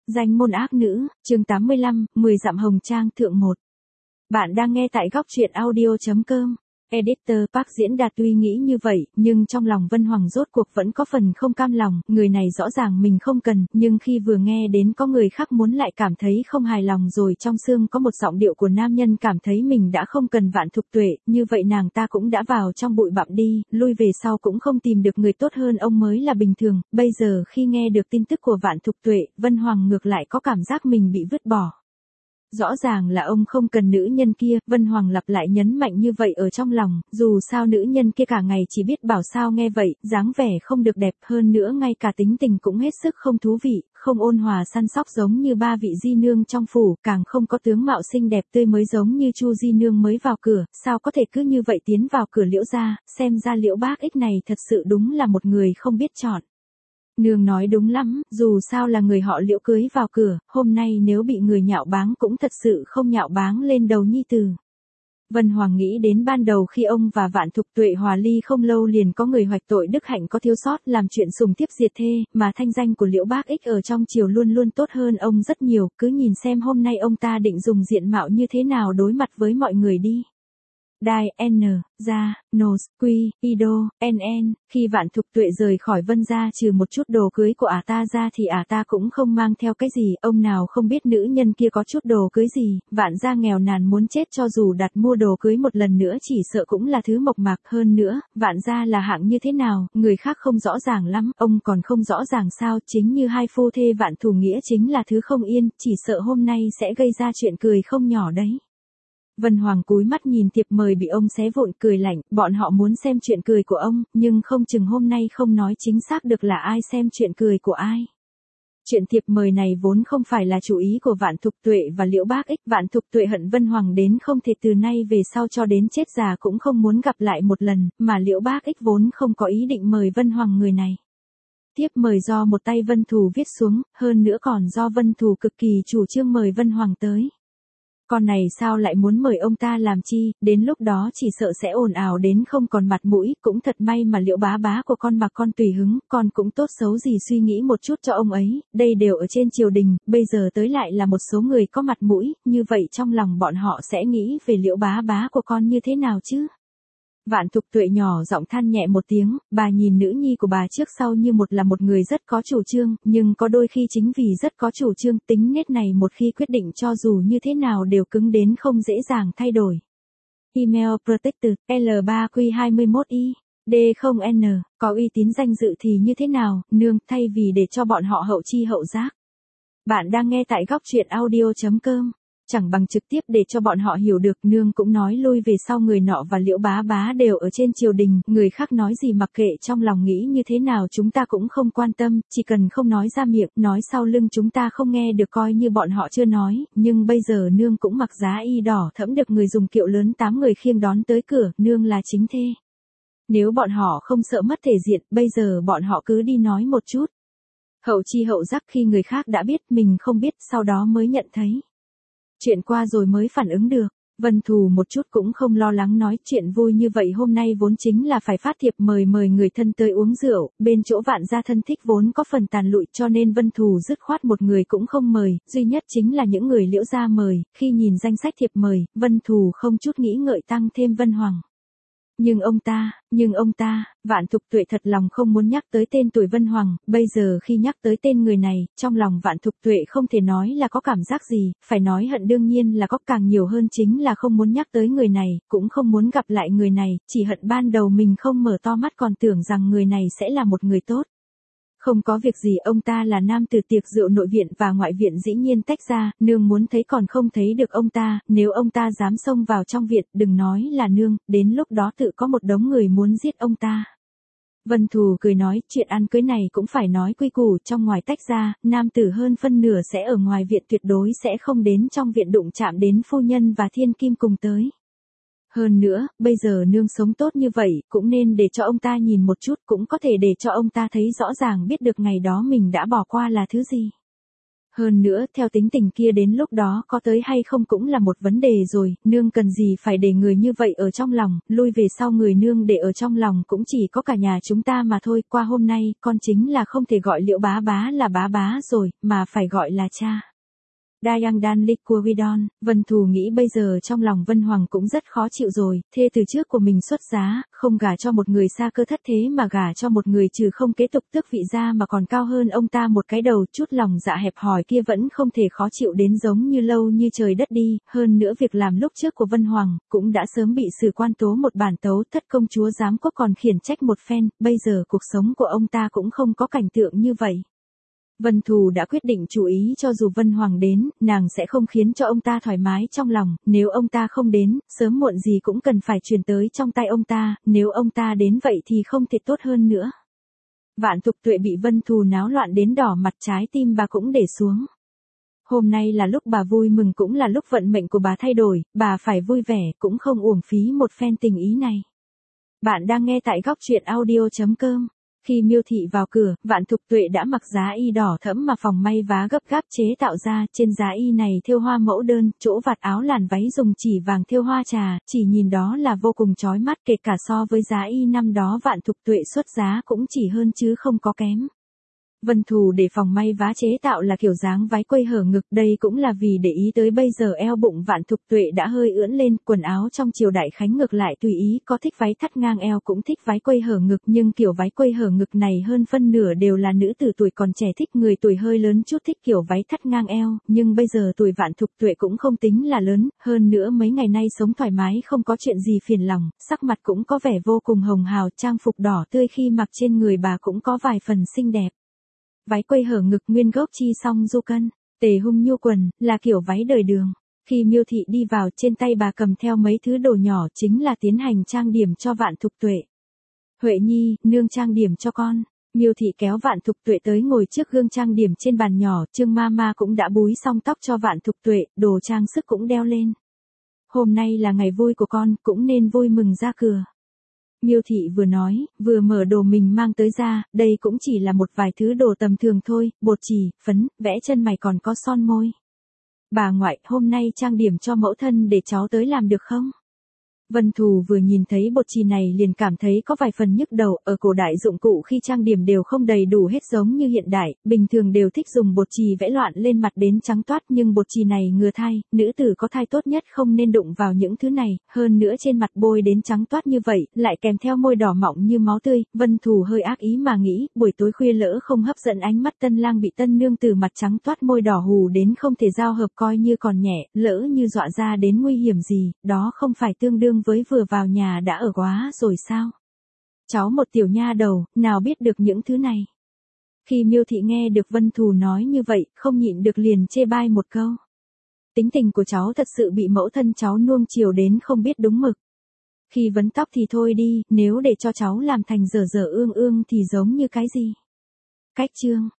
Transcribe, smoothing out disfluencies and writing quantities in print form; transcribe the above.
Danh môn ác nữ, chương 85, 10 dặm hồng trang thượng 1. Bạn đang nghe tại góc truyện audio.com. Editor Park Diễn Đạt tuy nghĩ như vậy, nhưng trong lòng Vân Hoàng rốt cuộc vẫn có phần không cam lòng, người này rõ ràng mình không cần, nhưng khi vừa nghe đến có người khác muốn lại cảm thấy không hài lòng rồi trong xương có một giọng điệu của nam nhân cảm thấy mình đã không cần Vạn Thục Tuệ, như vậy nàng ta cũng đã vào trong bụi bặm đi, lui về sau cũng không tìm được người tốt hơn ông mới là bình thường, bây giờ khi nghe được tin tức của Vạn Thục Tuệ, Vân Hoàng ngược lại có cảm giác mình bị vứt bỏ. Rõ ràng là ông không cần nữ nhân kia, Vân Hoàng lặp lại nhấn mạnh như vậy ở trong lòng, dù sao nữ nhân kia cả ngày chỉ biết bảo sao nghe vậy, dáng vẻ không được đẹp hơn nữa ngay cả tính tình cũng hết sức không thú vị, không ôn hòa săn sóc giống như ba vị di nương trong phủ, càng không có tướng mạo xinh đẹp tươi mới giống như Chu di nương mới vào cửa, sao có thể cứ như vậy tiến vào cửa Liễu gia, xem ra Liễu Bác Ích này thật sự đúng là một người không biết chọn. Nương nói đúng lắm, dù sao là người họ Liễu cưới vào cửa, hôm nay nếu bị người nhạo báng cũng thật sự không nhạo báng lên đầu nhi tử. Vân Hoàng nghĩ đến ban đầu khi ông và Vạn Thục Tuệ hòa ly không lâu liền có người hoạch tội đức hạnh có thiếu sót làm chuyện sùng tiếp diệt thê, mà thanh danh của Liễu Bác Ích ở trong triều luôn luôn tốt hơn ông rất nhiều, cứ nhìn xem hôm nay ông ta định dùng diện mạo như thế nào đối mặt với mọi người đi. Đai, N, Gia, Nos, Quy, Ido, NN, khi Vạn Thục Tuệ rời khỏi Vân gia trừ một chút đồ cưới của ta ra thì ta cũng không mang theo cái gì, ông nào không biết nữ nhân kia có chút đồ cưới gì, Vạn gia nghèo nàn muốn chết cho dù đặt mua đồ cưới một lần nữa chỉ sợ cũng là thứ mộc mạc hơn nữa, Vạn gia là hạng như thế nào, người khác không rõ ràng lắm, ông còn không rõ ràng sao, chính như hai phu thê Vạn Thù Nghĩa chính là thứ không yên, chỉ sợ hôm nay sẽ gây ra chuyện cười không nhỏ đấy. Vân Hoàng cúi mắt nhìn thiệp mời bị ông xé vụn cười lạnh, bọn họ muốn xem chuyện cười của ông, nhưng không chừng hôm nay không nói chính xác được là ai xem chuyện cười của ai. Chuyện thiệp mời này vốn không phải là chủ ý của Vạn Thục Tuệ và Liễu Bác Ích, Vạn Thục Tuệ hận Vân Hoàng đến không thể từ nay về sau cho đến chết già cũng không muốn gặp lại một lần, mà Liễu Bác Ích vốn không có ý định mời Vân Hoàng người này. Thiếp mời do một tay Vân Thù viết xuống, hơn nữa còn do Vân Thù cực kỳ chủ trương mời Vân Hoàng tới. Con này sao lại muốn mời ông ta làm chi, đến lúc đó chỉ sợ sẽ ồn ào đến không còn mặt mũi, cũng thật may mà Liễu bá bá của con mà con tùy hứng, con cũng tốt xấu gì suy nghĩ một chút cho ông ấy, đây đều ở trên triều đình, bây giờ tới lại là một số người có mặt mũi, như vậy trong lòng bọn họ sẽ nghĩ về Liễu bá bá của con như thế nào chứ? Vạn Thục Tuệ nhỏ giọng than nhẹ một tiếng, bà nhìn nữ nhi của bà trước sau như một là một người rất có chủ trương, nhưng có đôi khi chính vì rất có chủ trương tính nết này một khi quyết định cho dù như thế nào đều cứng đến không dễ dàng thay đổi. Email Protected, L3Q21I, D0N, có uy tín danh dự thì như thế nào, nương, thay vì để cho bọn họ hậu chi hậu giác. Bạn đang nghe tại góc truyện audio.com. Chẳng bằng trực tiếp để cho bọn họ hiểu được, nương cũng nói lui về sau người nọ và Liễu bá bá đều ở trên triều đình, người khác nói gì mặc kệ trong lòng nghĩ như thế nào chúng ta cũng không quan tâm, chỉ cần không nói ra miệng, nói sau lưng chúng ta không nghe được coi như bọn họ chưa nói, nhưng bây giờ nương cũng mặc giá y đỏ thẫm được người dùng kiệu lớn 8 người khiêng đón tới cửa, nương là chính thê. Nếu bọn họ không sợ mất thể diện, bây giờ bọn họ cứ đi nói một chút. Hậu chi hậu giác khi người khác đã biết mình không biết sau đó mới nhận thấy. Chuyện qua rồi mới phản ứng được, Vân Thù một chút cũng không lo lắng nói chuyện vui như vậy hôm nay vốn chính là phải phát thiệp mời người thân tới uống rượu, bên chỗ Vạn gia thân thích vốn có phần tàn lụi cho nên Vân Thù dứt khoát một người cũng không mời, duy nhất chính là những người Liễu gia mời, khi nhìn danh sách thiệp mời, Vân Thù không chút nghĩ ngợi tăng thêm Vân Hoàng. Nhưng ông ta, Vạn Thục Tuệ thật lòng không muốn nhắc tới tên tuổi Vân Hoàng, bây giờ khi nhắc tới tên người này, trong lòng Vạn Thục Tuệ không thể nói là có cảm giác gì, phải nói hận đương nhiên là có, càng nhiều hơn chính là không muốn nhắc tới người này, cũng không muốn gặp lại người này, chỉ hận ban đầu mình không mở to mắt còn tưởng rằng người này sẽ là một người tốt. Không có việc gì, ông ta là nam từ tiệc rượu nội viện và ngoại viện dĩ nhiên tách ra, nương muốn thấy còn không thấy được ông ta, nếu ông ta dám xông vào trong viện, đừng nói là nương, đến lúc đó tự có một đống người muốn giết ông ta. Vân Thù cười nói, chuyện ăn cưới này cũng phải nói quy củ, trong ngoài tách ra, nam tử hơn phân nửa sẽ ở ngoài viện, tuyệt đối sẽ không đến trong viện đụng chạm đến phu nhân và thiên kim cùng tới. Hơn nữa, bây giờ nương sống tốt như vậy, cũng nên để cho ông ta nhìn một chút, cũng có thể để cho ông ta thấy rõ ràng biết được ngày đó mình đã bỏ qua là thứ gì. Hơn nữa, theo tính tình kia đến lúc đó có tới hay không cũng là một vấn đề rồi, nương cần gì phải để người như vậy ở trong lòng, lui về sau người nương để ở trong lòng cũng chỉ có cả nhà chúng ta mà thôi, qua hôm nay, con chính là không thể gọi Liễu bá bá là bá bá rồi, mà phải gọi là cha. Dayang Dan Liquidon, Vân Thù nghĩ bây giờ trong lòng Vân Hoàng cũng rất khó chịu rồi, thê từ trước của mình xuất giá, không gả cho một người xa cơ thất thế mà gả cho một người trừ không kế tục tước vị gia mà còn cao hơn ông ta một cái đầu, chút lòng dạ hẹp hòi kia vẫn không thể khó chịu đến giống như lâu như trời đất đi, hơn nữa việc làm lúc trước của Vân Hoàng, cũng đã sớm bị sử quan tố một bản tấu, thất công chúa giám quốc còn khiển trách một phen, bây giờ cuộc sống của ông ta cũng không có cảnh tượng như vậy. Vân Thù đã quyết định chú ý cho dù Vân Hoàng đến, nàng sẽ không khiến cho ông ta thoải mái trong lòng, nếu ông ta không đến, sớm muộn gì cũng cần phải truyền tới trong tay ông ta, nếu ông ta đến vậy thì không thể tốt hơn nữa. Vạn Thục Tuệ bị Vân Thù náo loạn đến đỏ mặt, trái tim bà cũng để xuống. Hôm nay là lúc bà vui mừng cũng là lúc vận mệnh của bà thay đổi, bà phải vui vẻ, cũng không uổng phí một phen tình ý này. Bạn đang nghe tại góc truyện audio.com. Khi Miêu Thị vào cửa, Vạn Thục Tuệ đã mặc giá y đỏ thẫm mà phòng may vá gấp gáp chế tạo ra, trên giá y này thêu hoa mẫu đơn, chỗ vạt áo làn váy dùng chỉ vàng thêu hoa trà, chỉ nhìn đó là vô cùng chói mắt, kể cả so với giá y năm đó Vạn Thục Tuệ xuất giá cũng chỉ hơn chứ không có kém. Vân Thù để phòng may vá chế tạo là kiểu dáng váy quây hở ngực, đây cũng là vì để ý tới bây giờ eo bụng Vạn Thục Tuệ đã hơi ưỡn lên, quần áo trong triều đại Khánh ngược lại tùy ý, có thích váy thắt ngang eo cũng thích váy quây hở ngực, nhưng kiểu váy quây hở ngực này hơn phân nửa đều là nữ tử tuổi còn trẻ thích, người tuổi hơi lớn chút thích kiểu váy thắt ngang eo, nhưng bây giờ tuổi Vạn Thục Tuệ cũng không tính là lớn, hơn nữa mấy ngày nay sống thoải mái không có chuyện gì phiền lòng, sắc mặt cũng có vẻ vô cùng hồng hào, trang phục đỏ tươi khi mặc trên người bà cũng có vài phần xinh đẹp. Váy quây hở ngực nguyên gốc chi song du cân, tề hung nhu quần, là kiểu váy đời đường. Khi Miêu Thị đi vào, trên tay bà cầm theo mấy thứ đồ nhỏ, chính là tiến hành trang điểm cho Vạn Thục Tuệ. Huệ Nhi, nương trang điểm cho con. Miêu Thị kéo Vạn Thục Tuệ tới ngồi trước gương trang điểm trên bàn nhỏ, Trương Mama cũng đã búi xong tóc cho Vạn Thục Tuệ, đồ trang sức cũng đeo lên. Hôm nay là ngày vui của con, cũng nên vui mừng ra cửa. Miêu Thị vừa nói, vừa mở đồ mình mang tới ra, đây cũng chỉ là một vài thứ đồ tầm thường thôi, bột chì, phấn, vẽ chân mày còn có son môi. Bà ngoại, hôm nay trang điểm cho mẫu thân để cháu tới làm được không? Vân Thù vừa nhìn thấy bột chì này liền cảm thấy có vài phần nhức đầu, ở cổ đại dụng cụ khi trang điểm đều không đầy đủ hết giống như hiện đại, bình thường đều thích dùng bột chì vẽ loạn lên mặt đến trắng toát, nhưng bột chì này ngừa thai, nữ tử có thai tốt nhất không nên đụng vào những thứ này, hơn nữa trên mặt bôi đến trắng toát như vậy, lại kèm theo môi đỏ mọng như máu tươi, Vân Thù hơi ác ý mà nghĩ, buổi tối khuya lỡ không hấp dẫn ánh mắt tân lang bị tân nương từ mặt trắng toát môi đỏ hù đến không thể giao hợp coi như còn nhẹ, lỡ như dọa ra đến nguy hiểm gì, đó không phải tương đương với vừa vào nhà đã ở quá rồi sao? Cháu một tiểu nha đầu, nào biết được những thứ này. Khi Miêu Thị nghe được Vân Thù nói như vậy, không nhịn được liền chê bai một câu. Tính tình của cháu thật sự bị mẫu thân cháu nuông chiều đến không biết đúng mực. Khi vấn tóc thì thôi đi, nếu để cho cháu làm thành dở dở ương ương thì giống như cái gì? Cách chương.